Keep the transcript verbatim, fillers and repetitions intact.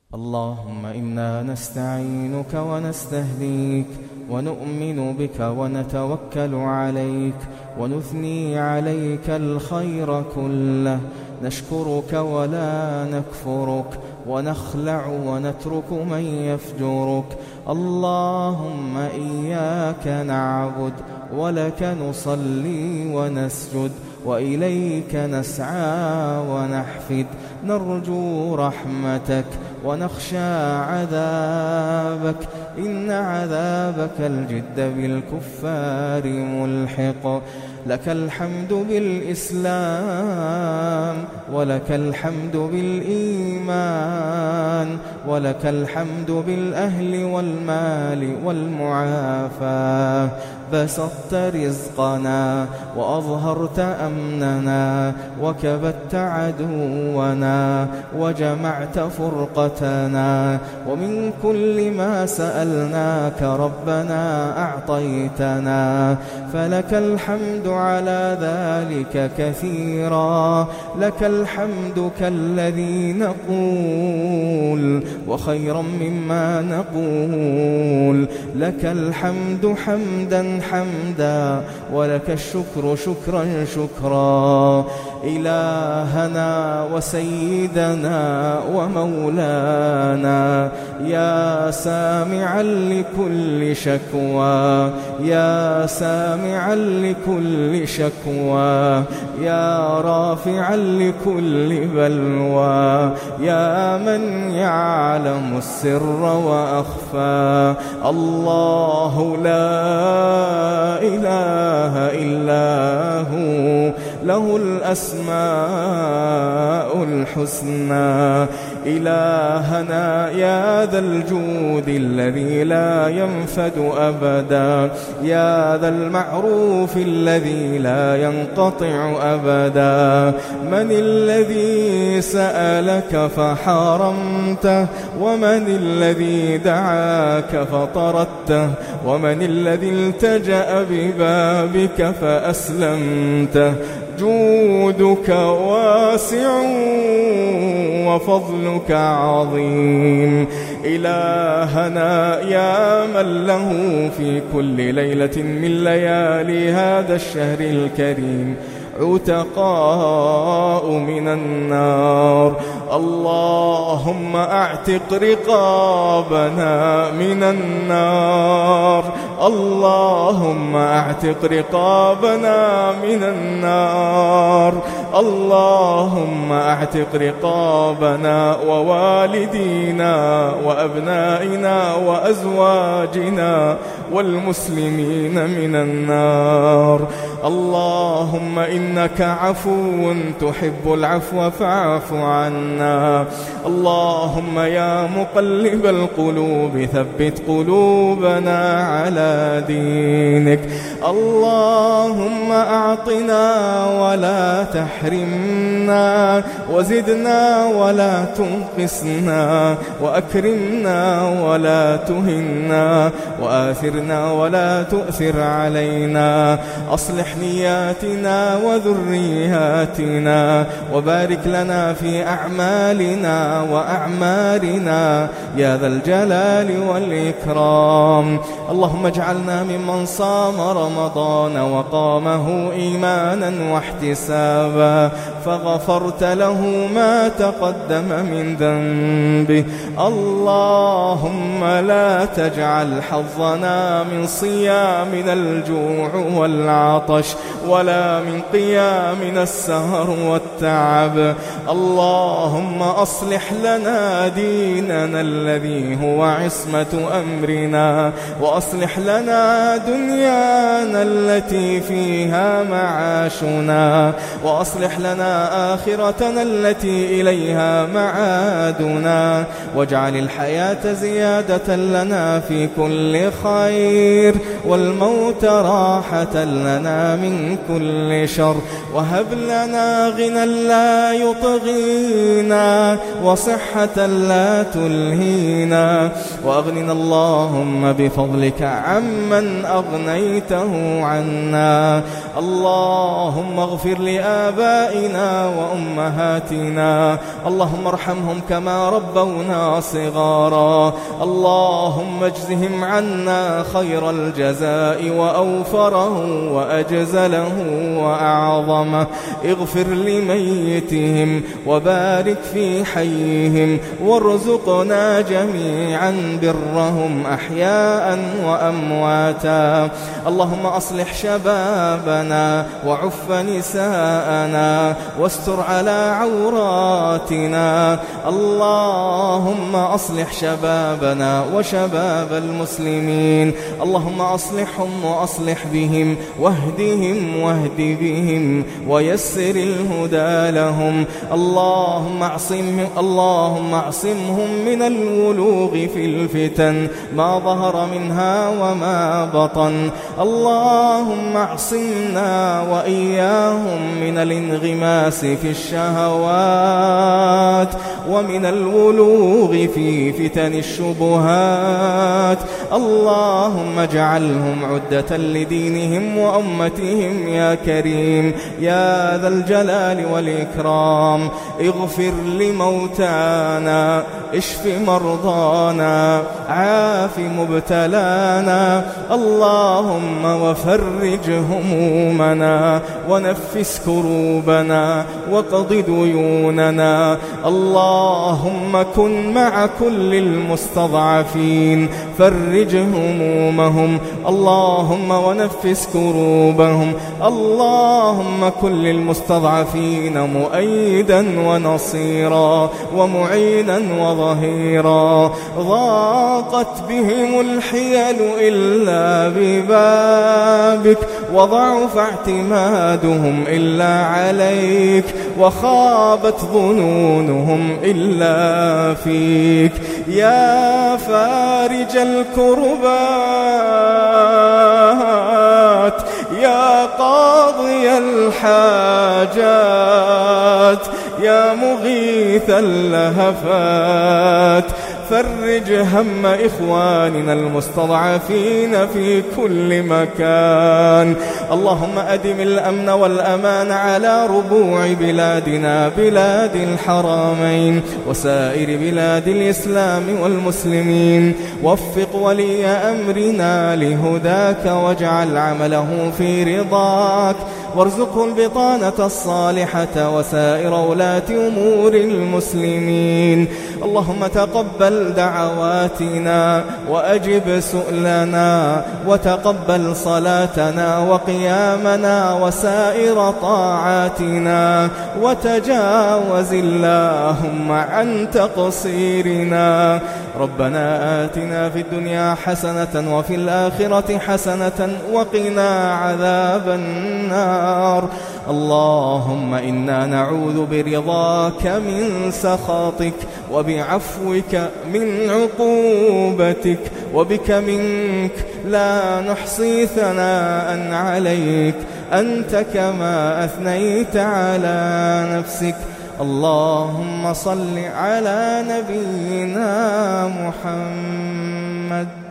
اللهم إنا نستعينك ونستهديك ونؤمن بك ونتوكل عليك ونثني عليك الخير كله، نشكرك ولا نكفرك، ونخلع ونترك من يفجرك. اللهم إياك نعبد ولك نصلي ونسجد وإليك نسعى ونحفد، نرجو رحمتك ونخشى عذابك، إن عذابك الجد بالكفار ملحق. لك الحمد بالإسلام، ولك الحمد بالإيمان، ولك الحمد بالأهل والمال والمعافاة. بسطت رزقنا وأظهرت أمننا وكبت عدونا وجمعت فرقتنا، ومن كل ما سألناك ربنا أعطيتنا، فلك الحمد على ذلك كثيرا. لك الحمد كالذي نقول وخيرا مما نقول. لك الحمد حمدا حمدا، ولك الشكر شكرا شكرا. إلهنا وسيدنا ومولانا، يا سامعا لكل شكوى، يا سامعا لكل شكوى، يا رافعا لكل بلوى، يا من يعلم السر وأخفى. الله لا إله إلا هو، له الأسماء الحسنى. إلهنا يا ذا الجود الذي لا ينفد أبدا، يا ذا المعروف الذي لا ينقطع أبدا. من الذي سألك فحرمته، ومن الذي دعاك فطردته، ومن الذي التجأ ببابك فأسلمته. جودك واسع وفضلك عظيم. إلهنا يا من له في كل ليلة من ليالي هذا الشهر الكريم عتقاء من النار، اللهم اعتق رقابنا من النار، اللهم اعتق رقابنا من النار، اللهم اعتق رقابنا ووالدينا وأبنائنا وأزواجنا والمسلمين من النار. اللهم إنك عفو تحب العفو فاعف عنا. اللهم يا مقلب القلوب ثبت قلوبنا على دينك. اللهم أعطنا ولا تحرمنا، وزدنا ولا تنقصنا، وأكرمنا ولا تهنا، وآثرنا ولا تؤثر علينا. أصلح نياتنا وذرياتنا، وبارك لنا في أعمالنا وأعمارنا يا ذا الجلال والإكرام. اللهم اجعلنا ممن صام رمضان وقامه إيمانا واحتسابا فغفرت له ما تقدم من ذنبه. اللهم لا تجعل حظنا من صيامنا الجوع والعطش، ولا من قيامنا السهر والتعب. اللهم أصلح لنا ديننا الذي هو عصمة أمرنا، وأصلح لنا دنيانا التي فيها معاشنا، وأصلح لنا آخرتنا التي إليها معادنا، واجعل الحياة زيادة لنا في كل خير، والموت راحة لنا من كل شر. وهب لنا غنى لا يطغينا، وصحة لا تلهينا، وأغننا اللهم بفضلك عمن أغنيته عنا. اللهم اغفر لآبائنا وأمهاتنا، اللهم ارحمهم كما ربونا صغارا، اللهم اجزهم عنا خير الجزاء وأوفره وأجزله وأعظمه، اغفر لميتهم وبارك في حيهم، وارزقنا جميعا برهم أحياء وأمواتا. اللهم أصلح شبابنا وعف نساءنا واستر على عوراتنا، اللهم أصلح شبابنا وشباب المسلمين، اللهم أصلحهم وأصلح بهم واهدهم واهد بهم ويسر الهدى لهم، اللهم اعصم اللهم اعصمهم من الولوغ في الفتن ما ظهر منها وما بطن، اللهم اعصمنا وإياهم من الانغماس في الشهوات ومن الولوغ في فتن الشبهات، اللهم اجعلهم عدة لدينهم وأمتهم يا كريم يا ذا الجلال والإكرام. اغفر لموتانا، اشف مرضانا، عاف مبتلانا، اللهم وفرج همومنا ونفس كروبنا وقض ديوننا، اللهم كن مع كل المستضعفين، فرج همومهم، اللهم ونفس كروبهم، اللهم كن للمستضعفين مؤيدا ونصيرا ومعينا وظهيرا، ضاقت بهم الحيل إلا ببابك، وضعف اعتمادهم إلا عليك، وخابت ظنونهم إلا فيك، يا فارج الكربات، يا قاضي الحاجات، يا مغيث اللهفات، فرج هم إخواننا المستضعفين في كل مكان، اللهم أدم الأمن والأمان على ربوع بلادنا بلاد الحرمين وسائر بلاد الإسلام والمسلمين، وفق ولي أمرنا لهداك واجعل عمله في رضاك، وارزقه البطانة الصالحة وسائر ولاة أمور المسلمين، اللهم تقبل دعواتنا وأجب سؤلنا، وتقبل صلاتنا وقيامنا وسائر طاعاتنا، وتجاوز اللهم عن تقصيرنا. ربنا آتنا في الدنيا حسنة وفي الآخرة حسنة وقنا عذاب النار. اللهم إنا نعوذ برضاك من سخطك، وبعفوك من عقوبتك، وبك منك لا نحصي ثناء عليك، أنت كما أثنيت على نفسك. اللهم صل على نبينا محمد.